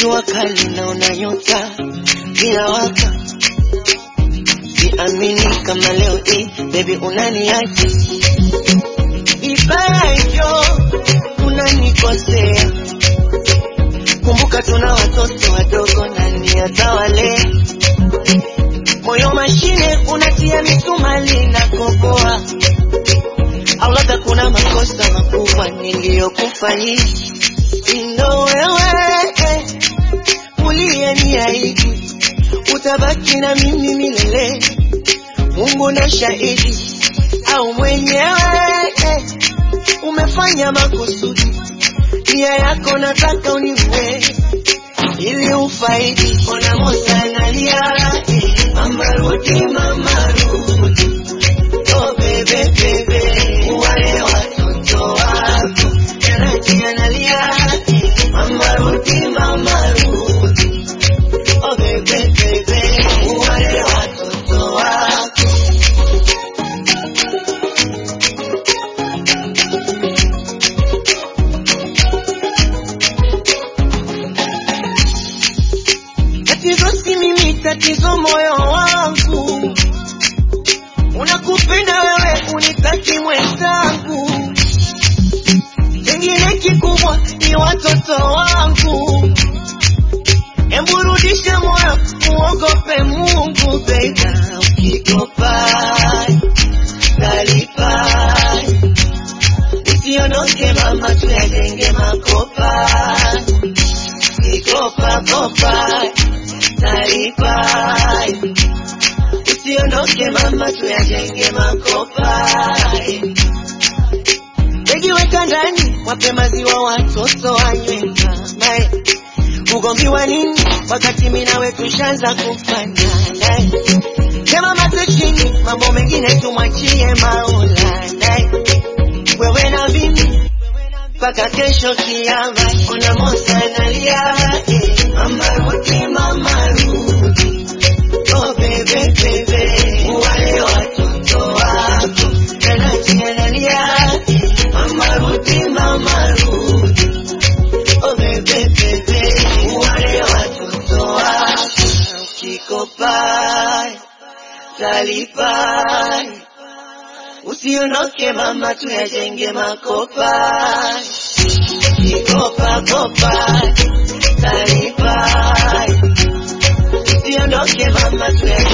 jua kali naona nyota inawaka. Siamini kama leo hii baby unaniacha. Vibaya hivyo unanikosea. Kumbuka tuna watoto wadogo nani atawalea. Moyo mashine unatia misumali na kokoa. Au labda kuna makosa makubwa niliyokufanyia. Ndio wewe uliyeniahidi utabaki na mimi milele. Mungu na shahidi. Au mwenyewe umefanya makusudi. Nia yako nataka uniue ili ufaidi. Ona Musa analia, mama rudi, mama rudi. Oh bebe bebe, wale watoto wako. Anaji analia, mama rudi, mama rudi. Oh bebe bebe, wale watoto wako. Tatizo moyo wangu unakupenda wewe unitaki mwenzangu. Kingine kikubwa ni watoto wangu. Hebu rudisha moyo muogope Mungu baby. Ukikopa talipa. Usiondoke mama tuyajenge makopa. Ukikopa kopa talipa. Usiondoke mama tuyajenge makopa. Begi weka ndani wape maziwa watoto wanywe mama. Ugomvi wa nini wakati mimi nawe tushaanza kufanana. Sema matachini mambo mengine tumwachie Maulana. Wewe na mimi mpaka kesho kiyama. Ona Musa analia, mama rudi, mama rudi. Oh bebe bebe, wale watoto wako. Anaji analia, mama rudi, mama rudi. Oh bebe bebe, wale watoto wako. Ukikopa talipa. Usiondoke mama tuyajenge makopa. Ukikopa kopa talipa. Usiondoke mama tuyajenge